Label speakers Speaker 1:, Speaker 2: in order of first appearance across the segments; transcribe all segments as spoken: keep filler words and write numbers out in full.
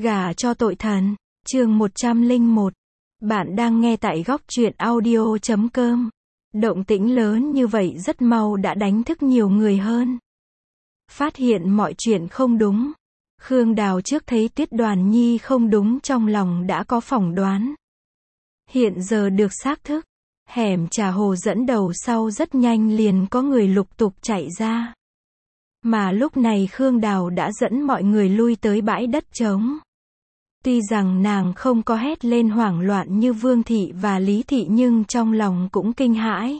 Speaker 1: Gả cho tội thần. Chương một trăm lẻ một. Bạn đang nghe tại góc truyện audio chấm com. Động tĩnh lớn như vậy rất mau đã đánh thức nhiều người hơn. Phát hiện mọi chuyện không đúng. Khương Đào trước thấy Tuyết Đoàn Nhi không đúng trong lòng đã có phỏng đoán. Hiện giờ được xác thức. Hẻm trà hồ dẫn đầu sau rất nhanh liền có người lục tục chạy ra. Mà lúc này Khương Đào đã dẫn mọi người lui tới bãi đất trống. Tuy rằng nàng không có hét lên hoảng loạn như Vương Thị và Lý Thị nhưng trong lòng cũng kinh hãi.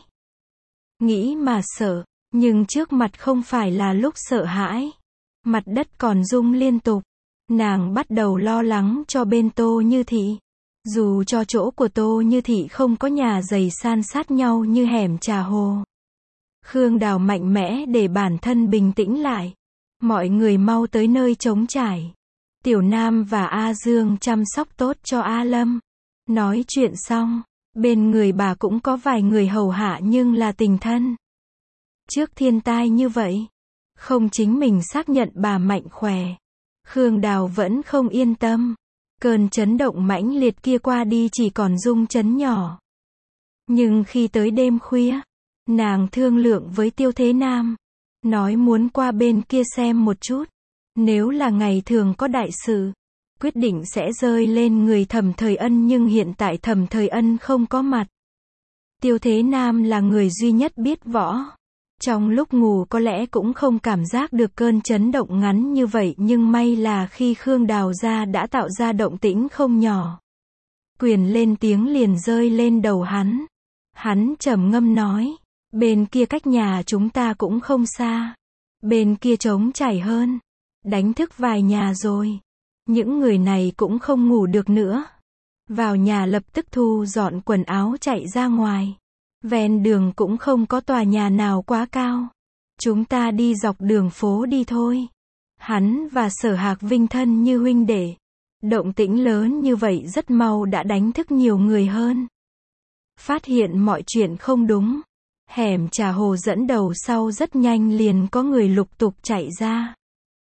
Speaker 1: Nghĩ mà sợ, nhưng trước mặt không phải là lúc sợ hãi. Mặt đất còn rung liên tục. Nàng bắt đầu lo lắng cho bên Tô Như Thị. Dù cho chỗ của Tô Như Thị không có nhà dày san sát nhau như hẻm trà hồ. Khương Đào mạnh mẽ để bản thân bình tĩnh lại. Mọi người mau tới nơi trống trải. Tiểu Nam và A Dương chăm sóc tốt cho A Lâm. Nói chuyện xong, bên người bà cũng có vài người hầu hạ nhưng là tình thân. Trước thiên tai như vậy, không chính mình xác nhận bà mạnh khỏe. Khương Đào vẫn không yên tâm. Cơn chấn động mãnh liệt kia qua đi chỉ còn rung chấn nhỏ. Nhưng khi tới đêm khuya, nàng thương lượng với Tiêu Thế Nam. Nói muốn qua bên kia xem một chút. Nếu là ngày thường có đại sự, quyết định sẽ rơi lên người Thẩm Thời Ân nhưng hiện tại Thẩm Thời Ân không có mặt. Tiêu Thế Nam là người duy nhất biết võ. Trong lúc ngủ có lẽ cũng không cảm giác được cơn chấn động ngắn như vậy nhưng may là khi Khương Đào ra đã tạo ra động tĩnh không nhỏ. Quyền lên tiếng liền rơi lên đầu hắn. Hắn trầm ngâm nói, bên kia cách nhà chúng ta cũng không xa. Bên kia trống trải hơn. Đánh thức vài nhà rồi. Những người này cũng không ngủ được nữa. Vào nhà lập tức thu dọn quần áo chạy ra ngoài. Ven đường cũng không có tòa nhà nào quá cao. Chúng ta đi dọc đường phố đi thôi. Hắn và Sở Hạc Vinh thân như huynh đệ. Động tĩnh lớn như vậy rất mau đã đánh thức nhiều người hơn. Phát hiện mọi chuyện không đúng. Hẻm trà hồ dẫn đầu sau rất nhanh liền có người lục tục chạy ra.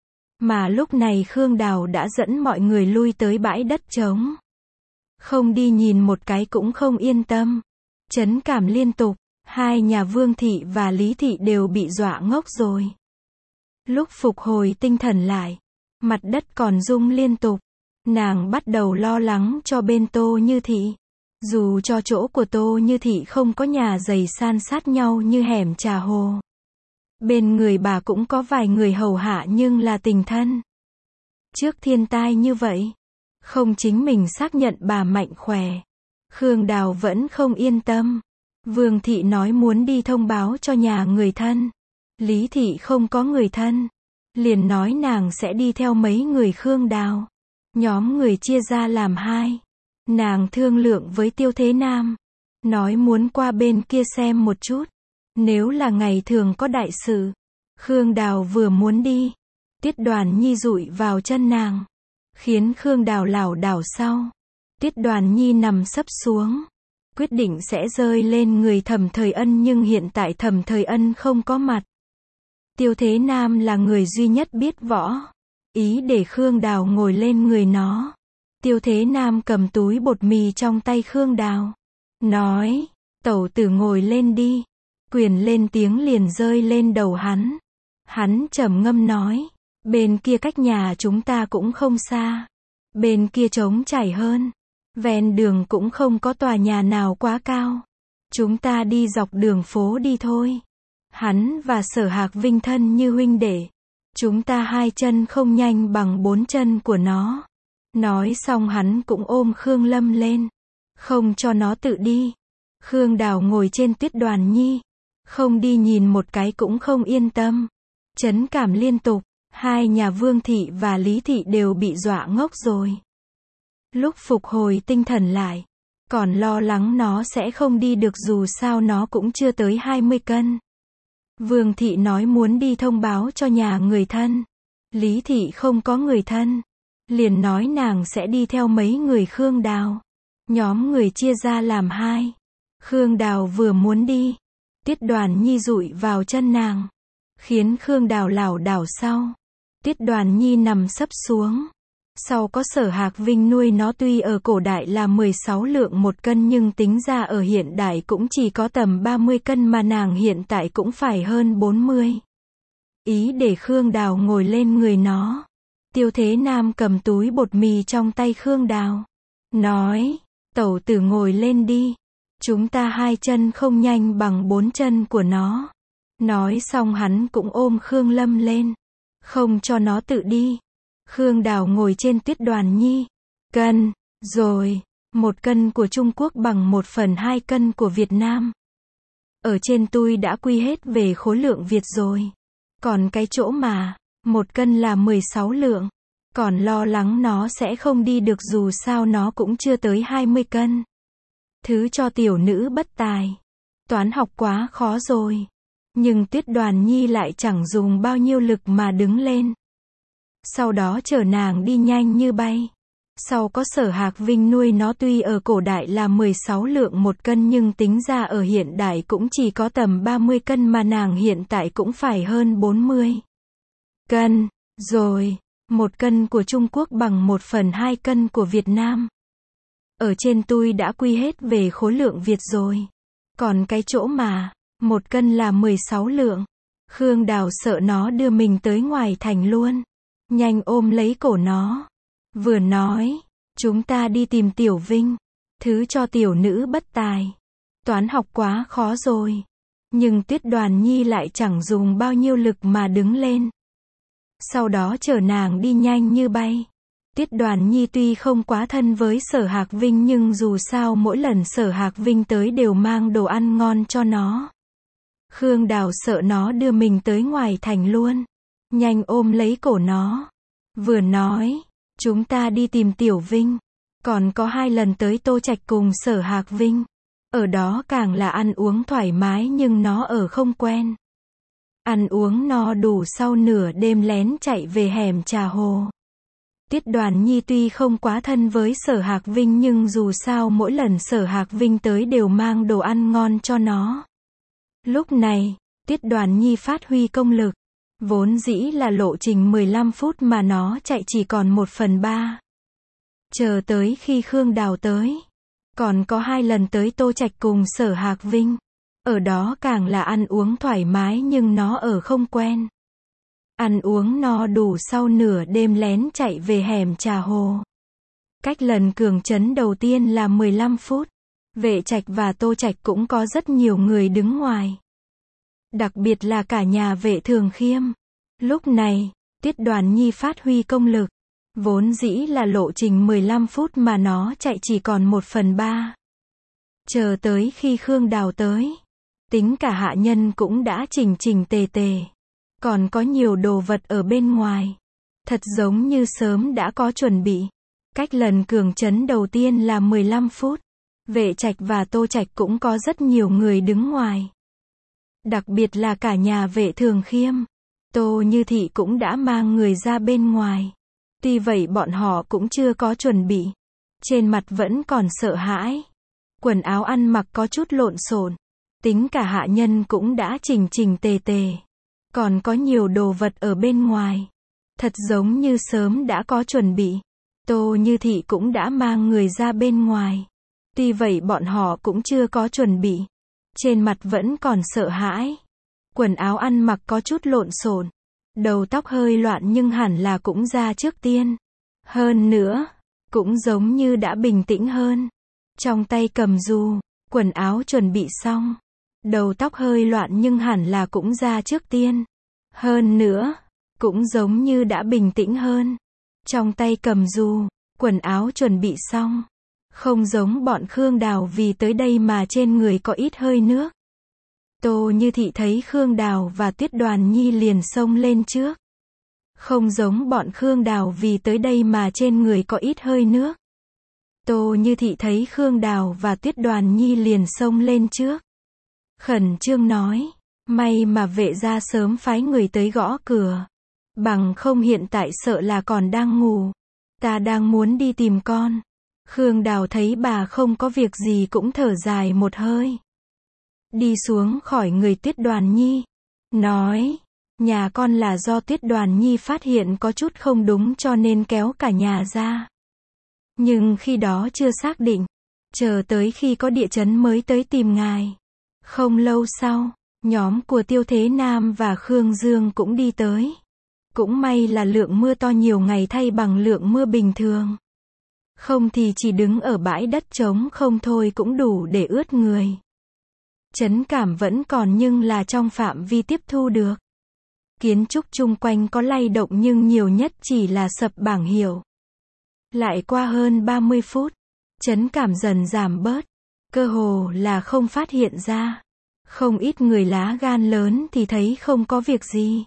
Speaker 1: Mà lúc này Khương Đào đã dẫn mọi người lui tới bãi đất trống. Không đi nhìn một cái cũng không yên tâm. Chấn cảm liên tục. Hai nhà Vương Thị và Lý Thị đều bị dọa ngốc rồi. Lúc phục hồi tinh thần lại, mặt đất còn rung liên tục. Nàng bắt đầu lo lắng cho bên Tô Như Thị. Dù cho chỗ của Tô Như Thị không có nhà dày san sát nhau như hẻm trà hồ. Bên người bà cũng có vài người hầu hạ nhưng là tình thân. Trước thiên tai như vậy, không chính mình xác nhận bà mạnh khỏe. Khương Đào vẫn không yên tâm. Vương Thị nói muốn đi thông báo cho nhà người thân. Lý Thị không có người thân. Liền nói nàng sẽ đi theo mấy người Khương Đào. Nhóm người chia ra làm hai. Nàng thương lượng với Tiêu Thế Nam. Nói muốn qua bên kia xem một chút. Nếu là ngày thường có đại sự. Khương Đào vừa muốn đi. Tuyết Đoàn Nhi dụi vào chân nàng. Khiến Khương Đào lảo đảo sau. Tuyết Đoàn Nhi nằm sấp xuống. Quyết định sẽ rơi lên người Thẩm Thời Ân nhưng hiện tại Thẩm Thời Ân không có mặt. Tiêu Thế Nam là người duy nhất biết võ. Ý để Khương Đào ngồi lên người nó. Tiêu Thế Nam cầm túi bột mì trong tay Khương Đào. Nói, tẩu tử ngồi lên đi. Quyền lên tiếng liền rơi lên đầu hắn. Hắn trầm ngâm nói, bên kia cách nhà chúng ta cũng không xa. Bên kia trống trải hơn. Ven đường cũng không có tòa nhà nào quá cao. Chúng ta đi dọc đường phố đi thôi. Hắn và Sở Hạc Vinh thân như huynh đệ. Chúng ta hai chân không nhanh bằng bốn chân của nó. Nói xong hắn cũng ôm Khương Lâm lên. Không cho nó tự đi. Khương Đào ngồi trên Tuyết Đoàn Nhi. Không đi nhìn một cái cũng không yên tâm. Chấn cảm liên tục. Hai nhà Vương Thị và Lý Thị đều bị dọa ngốc rồi. Lúc phục hồi tinh thần lại, còn lo lắng nó sẽ không đi được dù sao nó cũng chưa tới hai mươi cân. Vương Thị nói muốn đi thông báo cho nhà người thân. Lý Thị không có người thân. Liền nói nàng sẽ đi theo mấy người Khương Đào. Nhóm người chia ra làm hai. Khương Đào vừa muốn đi. Tuyết Đoàn Nhi dụi vào chân nàng. Khiến Khương Đào lảo đảo sau. Tuyết Đoàn Nhi nằm sấp xuống. Sau có Sở Hạc Vinh nuôi nó tuy ở cổ đại là mười sáu lượng một cân nhưng tính ra ở hiện đại cũng chỉ có tầm ba mươi cân mà nàng hiện tại cũng phải hơn bốn mươi. Ý để Khương Đào ngồi lên người nó. Tiêu Thế Nam cầm túi bột mì trong tay Khương Đào. Nói, tẩu tử ngồi lên đi. Chúng ta hai chân không nhanh bằng bốn chân của nó. Nói xong hắn cũng ôm Khương Lâm lên. Không cho nó tự đi. Khương Đào ngồi trên Tuyết Đoàn Nhi. Cân, rồi, một cân của Trung Quốc bằng một phần hai cân của Việt Nam. Ở trên tôi đã quy hết về khối lượng Việt rồi. Còn cái chỗ mà, một cân là mười sáu lượng. Còn lo lắng nó sẽ không đi được dù sao nó cũng chưa tới hai mươi cân. Thứ cho tiểu nữ bất tài. Toán học quá khó rồi. Nhưng Tuyết Đoàn Nhi lại chẳng dùng bao nhiêu lực mà đứng lên. Sau đó chở nàng đi nhanh như bay. Sau có Sở Hạc Vinh nuôi nó tuy ở cổ đại là mười sáu lượng một cân nhưng tính ra ở hiện đại cũng chỉ có tầm ba mươi cân mà nàng hiện tại cũng phải hơn bốn mươi cân. Rồi, một cân của Trung Quốc bằng một phần hai cân của Việt Nam. Ở trên tôi đã quy hết về khối lượng Việt rồi. Còn cái chỗ mà, một cân là mười sáu lượng. Khương Đào sợ nó đưa mình tới ngoài thành luôn. Nhanh ôm lấy cổ nó. Vừa nói, chúng ta đi tìm Tiểu Vinh. Thứ cho tiểu nữ bất tài. Toán học quá khó rồi. Nhưng Tuyết Đoàn Nhi lại chẳng dùng bao nhiêu lực mà đứng lên. Sau đó chở nàng đi nhanh như bay. Tuyết Đoàn Nhi tuy không quá thân với Sở Hạc Vinh nhưng dù sao mỗi lần Sở Hạc Vinh tới đều mang đồ ăn ngon cho nó. Khương Đào sợ nó đưa mình tới ngoài thành luôn. Nhanh ôm lấy cổ nó. Vừa nói, chúng ta đi tìm Tiểu Vinh. Còn có hai lần tới Tô Trạch cùng Sở Hạc Vinh. Ở đó càng là ăn uống thoải mái nhưng nó ở không quen. Ăn uống no đủ sau nửa đêm lén chạy về hẻm Trà Hồ. Tuyết Đoàn Nhi tuy không quá thân với Sở Hạc Vinh nhưng dù sao mỗi lần Sở Hạc Vinh tới đều mang đồ ăn ngon cho nó. Lúc này, Tuyết Đoàn Nhi phát huy công lực. Vốn dĩ là lộ trình mười lăm phút mà nó chạy chỉ còn một phần ba. Chờ tới khi Khương Đào tới. Còn có hai lần tới Tô Trạch cùng Sở Hạc Vinh. Ở đó càng là ăn uống thoải mái nhưng nó ở không quen. Ăn uống no đủ sau nửa đêm lén chạy về hẻm Trà Hồ. Cách lần cường trấn đầu tiên là mười lăm phút. Vệ Trạch và Tô Trạch cũng có rất nhiều người đứng ngoài. Đặc biệt là cả nhà Vệ Thường Khiêm. Lúc này, Tuyết Đoàn Nhi phát huy công lực. Vốn dĩ là lộ trình mười lăm phút mà nó chạy chỉ còn một phần ba. Chờ tới khi Khương Đào tới. Tính cả hạ nhân cũng đã chỉnh chỉnh tề tề. Còn có nhiều đồ vật ở bên ngoài. Thật giống như sớm đã có chuẩn bị. Cách lần cường trấn đầu tiên là mười lăm phút. Vệ Trạch và Tô Trạch cũng có rất nhiều người đứng ngoài. Đặc biệt là cả nhà Vệ Thường Khiêm. Tô Như Thị cũng đã mang người ra bên ngoài. Tuy vậy bọn họ cũng chưa có chuẩn bị. Trên mặt vẫn còn sợ hãi. Quần áo ăn mặc có chút lộn xộn. Tính cả hạ nhân cũng đã chỉnh chỉnh tề tề. Còn có nhiều đồ vật ở bên ngoài. Thật giống như sớm đã có chuẩn bị. Tô Như Thị cũng đã mang người ra bên ngoài. Tuy vậy bọn họ cũng chưa có chuẩn bị. Trên mặt vẫn còn sợ hãi. Quần áo ăn mặc có chút lộn xộn. Đầu tóc hơi loạn nhưng hẳn là cũng ra trước tiên. Hơn nữa, cũng giống như đã bình tĩnh hơn. Trong tay cầm dù, quần áo chuẩn bị xong. Đầu tóc hơi loạn nhưng hẳn là cũng ra trước tiên. Hơn nữa, cũng giống như đã bình tĩnh hơn. Trong tay cầm dù, quần áo chuẩn bị xong. Không giống bọn Khương Đào vì tới đây mà trên người có ít hơi nước. Tô Như Thị thấy Khương Đào và Tuyết Đoàn Nhi liền xông lên trước. Không giống bọn Khương Đào vì tới đây mà trên người có ít hơi nước. Tô Như Thị thấy Khương Đào và Tuyết Đoàn Nhi liền xông lên trước. Khẩn trương nói, may mà Vệ gia sớm phái người tới gõ cửa. Bằng không hiện tại sợ là còn đang ngủ. Ta đang muốn đi tìm con. Khương Đào thấy bà không có việc gì cũng thở dài một hơi. Đi xuống khỏi người Tuyết Đoàn Nhi. Nói, Nhà con là do Tuyết Đoàn Nhi phát hiện có chút không đúng cho nên kéo cả nhà ra. Nhưng khi đó chưa xác định. Chờ tới khi có địa chấn mới tới tìm ngài. Không lâu sau, nhóm của Tiêu Thế Nam và Khương Dương cũng đi tới. Cũng may là lượng mưa to nhiều ngày thay bằng lượng mưa bình thường. Không thì chỉ đứng ở bãi đất trống không thôi cũng đủ để ướt người. Chấn cảm vẫn còn nhưng là trong phạm vi tiếp thu được. Kiến trúc chung quanh có lay động nhưng nhiều nhất chỉ là sập bảng hiệu. Lại qua hơn ba mươi phút, chấn cảm dần giảm bớt. Cơ hồ là không phát hiện ra. Không ít người lá gan lớn thì thấy không có việc gì.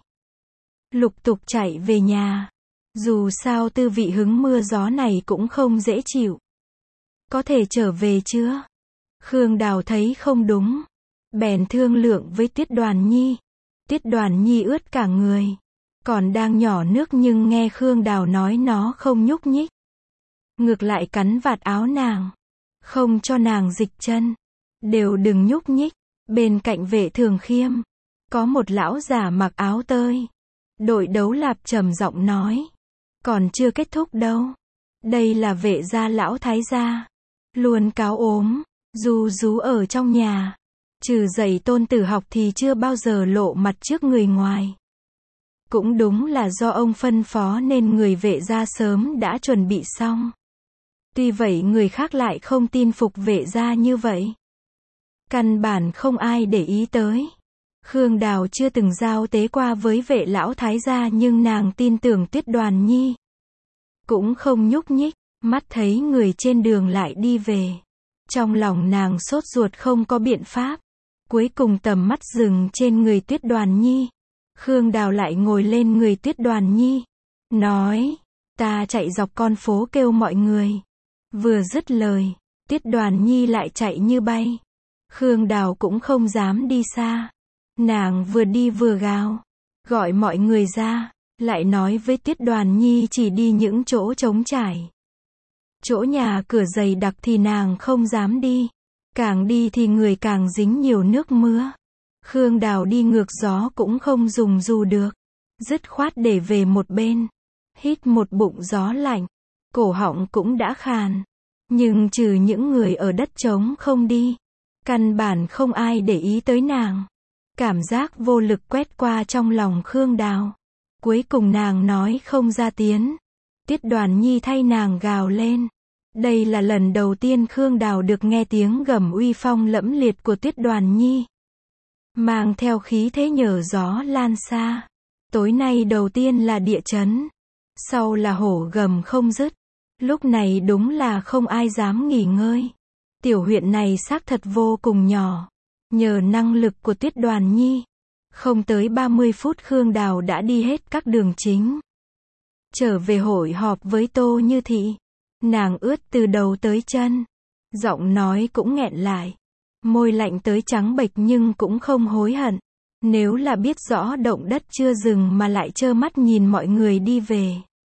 Speaker 1: Lục tục chạy về nhà. Dù sao tư vị hứng mưa gió này cũng không dễ chịu. Có thể trở về chưa? Khương Đào thấy không đúng. Bèn thương lượng với Tuyết Đoàn Nhi. Tuyết Đoàn Nhi ướt cả người. Còn đang nhỏ nước nhưng nghe Khương Đào nói nó không nhúc nhích. Ngược lại cắn vạt áo nàng. Không cho nàng dịch chân. Đều đừng nhúc nhích. Bên cạnh Vệ Thường Khiêm. Có một lão già mặc áo tơi. Đội đấu lạp trầm giọng nói. Còn chưa kết thúc đâu. Đây là Vệ gia lão thái gia. Luôn cáo ốm. Du rú ở trong nhà. Trừ dạy tôn tử học thì chưa bao giờ lộ mặt trước người ngoài. Cũng đúng là do ông phân phó nên người Vệ gia sớm đã chuẩn bị xong. Tuy vậy người khác lại không tin phục Vệ gia như vậy. Căn bản không ai để ý tới. Khương Đào chưa từng giao tế qua với Vệ lão thái gia nhưng nàng tin tưởng Tuyết Đoàn Nhi. Cũng không nhúc nhích, mắt thấy người trên đường lại đi về. Trong lòng nàng sốt ruột không có biện pháp. Cuối cùng tầm mắt dừng trên người Tuyết Đoàn Nhi. Khương Đào lại ngồi lên người Tuyết Đoàn Nhi. Nói, ta chạy dọc con phố kêu mọi người. Vừa dứt lời, Tuyết Đoàn Nhi lại chạy như bay. Khương Đào cũng không dám đi xa. Nàng vừa đi vừa gào. Gọi mọi người ra. Lại nói với Tuyết Đoàn Nhi chỉ đi những chỗ trống trải. Chỗ nhà cửa dày đặc thì nàng không dám đi. Càng đi thì người càng dính nhiều nước mưa. Khương Đào đi ngược gió cũng không dùng dù được. Dứt khoát để về một bên. Hít một bụng gió lạnh. Cổ họng cũng đã khàn. Nhưng trừ những người ở đất trống không đi. Căn bản không ai để ý tới nàng. Cảm giác vô lực quét qua trong lòng Khương Đào. Cuối cùng nàng nói không ra tiếng. Tuyết Đoàn Nhi thay nàng gào lên. Đây là lần đầu tiên Khương Đào được nghe tiếng gầm uy phong lẫm liệt của Tuyết Đoàn Nhi. Mang theo khí thế nhờ gió lan xa. Tối nay đầu tiên là địa chấn. Sau là hổ gầm không dứt. Lúc này đúng là không ai dám nghỉ ngơi. Tiểu huyện này xác thật vô cùng nhỏ. Nhờ năng lực của Tuyết Đoàn Nhi. Không tới ba mươi phút Khương Đào đã đi hết các đường chính. Trở về hội họp với Tô Như Thị. Nàng ướt từ đầu tới chân. Giọng nói cũng nghẹn lại. Môi lạnh tới trắng bệch nhưng cũng không hối hận. Nếu là biết rõ động đất chưa dừng mà lại trơ mắt nhìn mọi người đi về.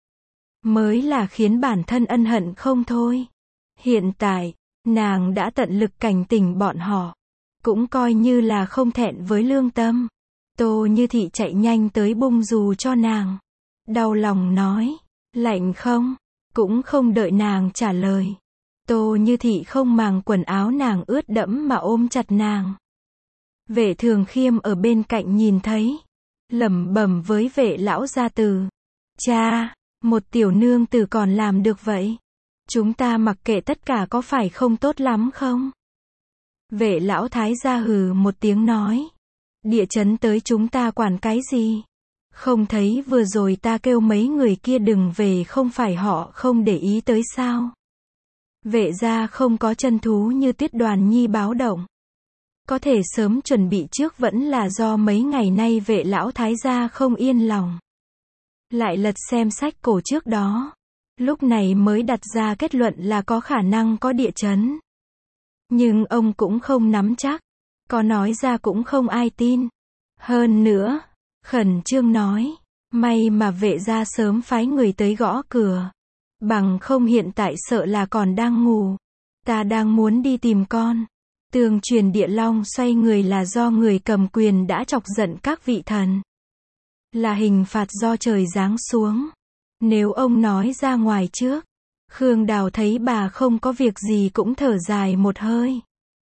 Speaker 1: Mới là khiến bản thân ân hận không thôi. Hiện tại, nàng đã tận lực cảnh tỉnh bọn họ. Cũng coi như là không thẹn với lương tâm. Tô Như Thị chạy nhanh tới bung dù cho nàng. Đau lòng nói, lạnh không? Cũng không đợi nàng trả lời. Tô Như Thị không màng quần áo nàng ướt đẫm mà ôm chặt nàng. Vệ Thường Khiêm ở bên cạnh nhìn thấy. Lẩm bẩm với Vệ lão gia tử. Cha, một tiểu nương tử còn làm được vậy. Chúng ta mặc kệ tất cả có phải không tốt lắm không? Vệ lão thái gia hừ một tiếng nói. Địa chấn tới chúng ta quản cái gì? Không thấy vừa rồi ta kêu mấy người kia đừng về không phải họ không để ý tới sao? Vệ gia không có chân thú như Tuyết Đoàn Nhi báo động. Có thể sớm chuẩn bị trước vẫn là do mấy ngày nay Vệ lão thái gia không yên lòng. Lại lật xem sách cổ trước đó. Lúc này mới đặt ra kết luận là có khả năng có địa chấn. Nhưng ông cũng không nắm chắc. Có nói ra cũng không ai tin. Hơn nữa, khẩn trương nói, may mà Vệ gia sớm phái người tới gõ cửa. Bằng không hiện tại sợ là còn đang ngủ. Ta đang muốn đi tìm con. Tường truyền Địa Long xoay người là do người cầm quyền đã chọc giận các vị thần. là hình phạt do trời giáng xuống. Nếu ông nói ra ngoài trước, Khương Đào thấy bà không có việc gì cũng thở dài một hơi.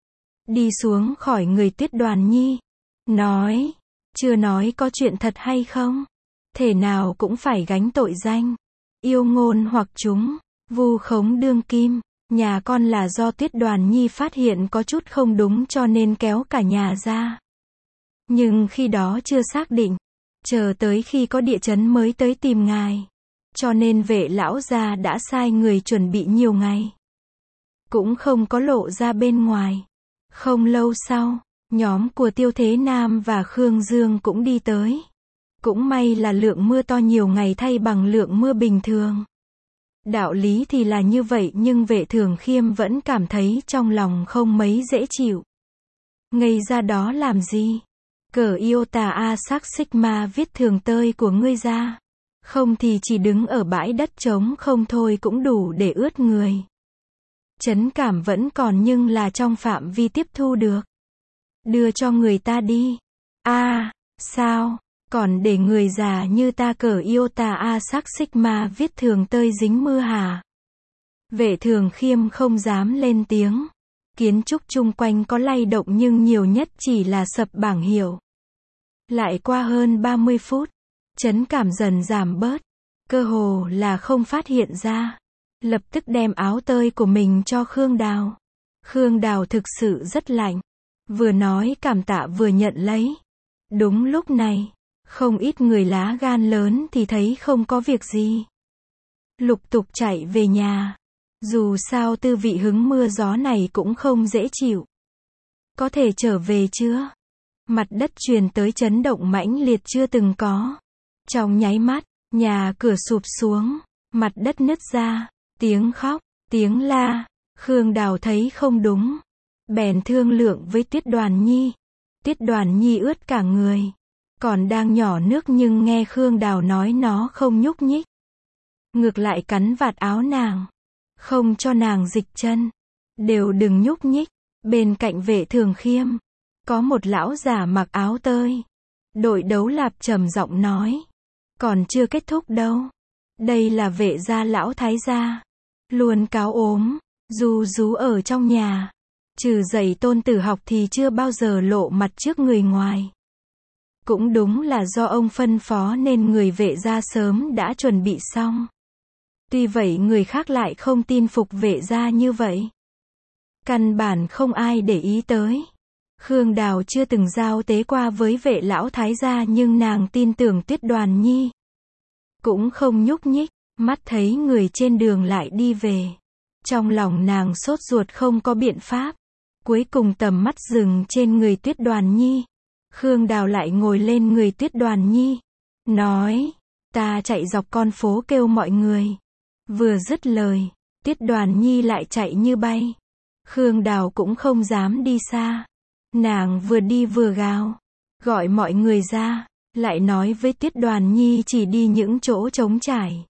Speaker 1: Đi xuống khỏi người Tuyết Đoàn Nhi, nói, chưa nói có chuyện thật hay không, thể nào cũng phải gánh tội danh, yêu ngôn hoặc chúng, vu khống đương kim, nhà con là do Tuyết Đoàn Nhi phát hiện có chút không đúng cho nên kéo cả nhà ra. Nhưng khi đó chưa xác định, chờ tới khi có địa chấn mới tới tìm ngài. Cho nên Vệ lão gia đã sai người chuẩn bị nhiều ngày. Cũng không có lộ ra bên ngoài. Không lâu sau, nhóm của Tiêu Thế Nam và Khương Dương cũng đi tới. Cũng may là lượng mưa to nhiều ngày thay bằng lượng mưa bình thường. Đạo lý thì là như vậy nhưng Vệ Thường Khiêm vẫn cảm thấy trong lòng không mấy dễ chịu. Ngây ra đó làm gì? Cờ Iota A Sắc Sigma viết thường tơi của ngươi ra. Không thì chỉ đứng ở bãi đất trống không thôi cũng đủ để ướt người. Chấn cảm vẫn còn nhưng là trong phạm vi tiếp thu được. Đưa cho người ta đi. A, à, sao? Còn để người già như ta cờ Iota A Sắc Sigma viết thường tơi dính mưa hả? Vệ Thường Khiêm không dám lên tiếng. Kiến trúc chung quanh có lay động nhưng nhiều nhất chỉ là sập bảng hiệu. Lại qua hơn ba mươi phút, chấn cảm dần giảm bớt, cơ hồ là không phát hiện ra. Lập tức đem áo tơi của mình cho Khương Đào. Khương Đào thực sự rất lạnh. Vừa nói cảm tạ vừa nhận lấy. Đúng lúc này, không ít người lá gan lớn thì thấy không có việc gì. Lục tục chạy về nhà. Dù sao tư vị hứng mưa gió này cũng không dễ chịu. Có thể trở về chưa? Mặt đất truyền tới chấn động mãnh liệt chưa từng có. Trong nháy mắt, nhà cửa sụp xuống, mặt đất nứt ra, tiếng khóc, tiếng la. Khương Đào thấy không đúng. Bèn thương lượng với Tuyết Đoàn Nhi. Tuyết Đoàn Nhi ướt cả người. Còn đang nhỏ nước nhưng nghe Khương Đào nói nó không nhúc nhích. Ngược lại cắn vạt áo nàng. Không cho nàng dịch chân. Đều đừng nhúc nhích. Bên cạnh Vệ Thường Khiêm, có một lão già mặc áo tơi. Đội đấu lạp trầm giọng nói. Còn chưa kết thúc đâu. Đây là Vệ gia lão thái gia. Luôn cáo ốm, ru rú ở trong nhà. Trừ dạy tôn tử học thì chưa bao giờ lộ mặt trước người ngoài. Cũng đúng là do ông phân phó nên người Vệ gia sớm đã chuẩn bị xong. Tuy vậy người khác lại không tin phục Vệ gia như vậy. Căn bản không ai để ý tới. Khương Đào chưa từng giao tế qua với Vệ lão thái gia nhưng nàng tin tưởng Tuyết Đoàn Nhi. Cũng không nhúc nhích, mắt thấy người trên đường lại đi về. Trong lòng nàng sốt ruột không có biện pháp. Cuối cùng tầm mắt dừng trên người Tuyết Đoàn Nhi. Khương Đào lại ngồi lên người Tuyết Đoàn Nhi. Nói, ta chạy dọc con phố kêu mọi người. Vừa dứt lời, Tuyết Đoàn Nhi lại chạy như bay. Khương Đào cũng không dám đi xa. Nàng vừa đi vừa gào. Gọi mọi người ra. Lại nói với Tuyết Đoàn Nhi chỉ đi những chỗ trống trải.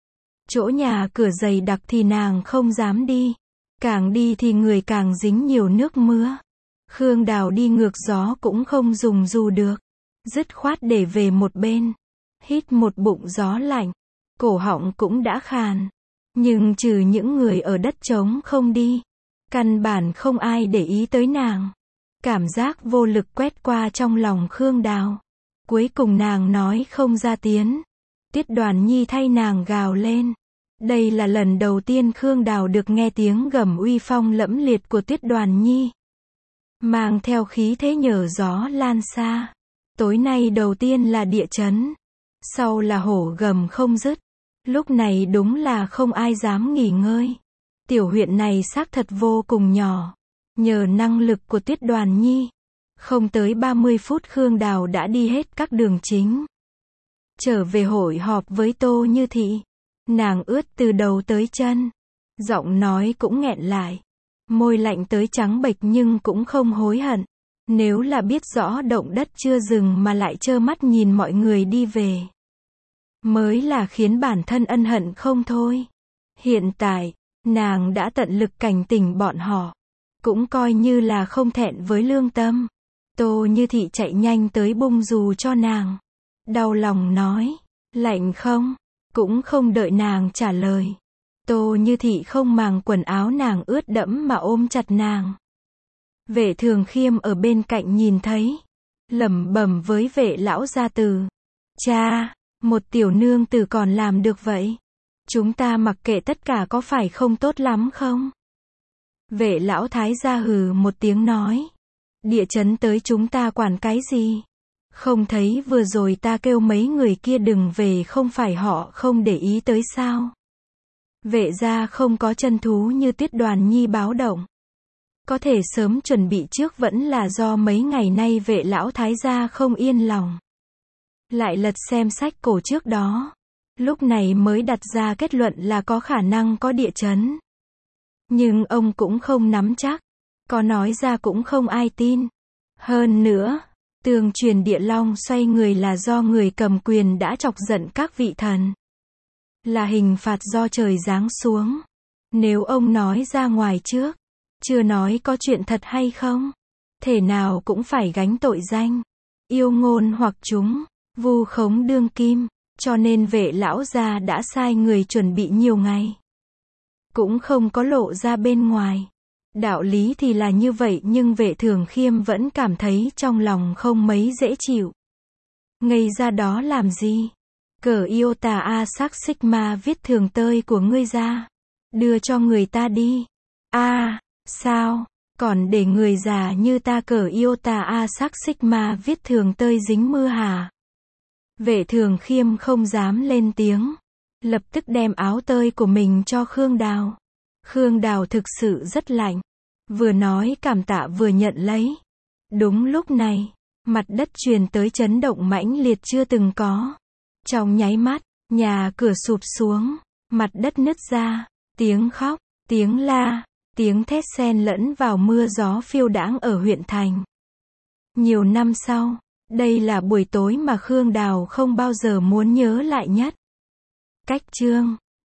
Speaker 1: Chỗ nhà cửa dày đặc thì nàng không dám đi. Càng đi thì người càng dính nhiều nước mưa. Khương Đào đi ngược gió cũng không dùng dù được. Dứt khoát để về một bên. Hít một bụng gió lạnh. Cổ họng cũng đã khàn. Nhưng trừ những người ở đất trống không đi. Căn bản không ai để ý tới nàng. Cảm giác vô lực quét qua trong lòng Khương Đào. Cuối cùng nàng nói không ra tiếng. Tuyết Đoàn Nhi thay nàng gào lên. Đây là lần đầu tiên Khương Đào được nghe tiếng gầm uy phong lẫm liệt của Tuyết Đoàn Nhi. Mang theo khí thế nhờ gió lan xa. Tối nay đầu tiên là địa chấn. Sau là hổ gầm không dứt. Lúc này đúng là không ai dám nghỉ ngơi. Tiểu huyện này xác thật vô cùng nhỏ. Nhờ năng lực của Tuyết Đoàn Nhi. Không tới ba mươi phút Khương Đào đã đi hết các đường chính. Trở về hội họp với Tô Như Thị. Nàng ướt từ đầu tới chân. Giọng nói cũng nghẹn lại. Môi lạnh tới trắng bệch nhưng cũng không hối hận. Nếu là biết rõ động đất chưa dừng mà lại trơ mắt nhìn mọi người đi về. Mới là khiến bản thân ân hận không thôi. Hiện tại, nàng đã tận lực cảnh tỉnh bọn họ. Cũng coi như là không thẹn với lương tâm. Tô Như Thị chạy nhanh tới bung dù cho nàng. đau lòng nói, lạnh không? Cũng không đợi nàng trả lời. Tô Như Thị không màng quần áo nàng ướt đẫm mà ôm chặt nàng. Vệ Thường Khiêm ở bên cạnh nhìn thấy, lẩm bẩm với vệ lão gia tử. Cha, một tiểu nương tử còn làm được vậy? Chúng ta mặc kệ tất cả có phải không tốt lắm không? Vệ lão thái gia hừ một tiếng nói. Địa chấn tới chúng ta quản cái gì? Không thấy vừa rồi ta kêu mấy người kia đừng về không phải họ không để ý tới sao? Vệ gia không có chân thú như Tuyết Đoàn Nhi báo động. Có thể sớm chuẩn bị trước vẫn là do mấy ngày nay vệ lão thái gia không yên lòng. Lại lật xem sách cổ trước đó. Lúc này mới đặt ra kết luận là có khả năng có địa chấn. Nhưng ông cũng không nắm chắc. Có nói ra cũng không ai tin. Hơn nữa, tường truyền địa long xoay người là do người cầm quyền đã chọc giận các vị thần. Là hình phạt do trời giáng xuống. Nếu ông nói ra ngoài trước, chưa nói có chuyện thật hay không, thể nào cũng phải gánh tội danh. Yêu ngôn hoặc chúng, vu khống đương kim, cho nên vệ lão gia đã sai người chuẩn bị nhiều ngày. Cũng không có lộ ra bên ngoài. Đạo lý thì là như vậy nhưng vệ Thường Khiêm vẫn cảm thấy trong lòng không mấy dễ chịu. Ngây ra đó làm gì? Cờ Iota A sắc Sigma viết thường tơi của ngươi ra. Đưa cho người ta đi. A, à, sao? Còn để người già như ta cờ Iota A sắc Sigma viết thường tơi dính mưa hả? Vệ Thường Khiêm không dám lên tiếng. Lập tức đem áo tơi của mình cho Khương Đào. Khương Đào thực sự rất lạnh. Vừa nói cảm tạ vừa nhận lấy. Đúng lúc này, mặt đất truyền tới chấn động mãnh liệt chưa từng có. Trong nháy mắt, nhà cửa sụp xuống, mặt đất nứt ra, tiếng khóc, tiếng la, tiếng thét xen lẫn vào mưa gió phiêu đãng ở huyện thành. Nhiều năm sau, đây là buổi tối mà Khương Đào không bao giờ muốn nhớ lại nhất. Cách chương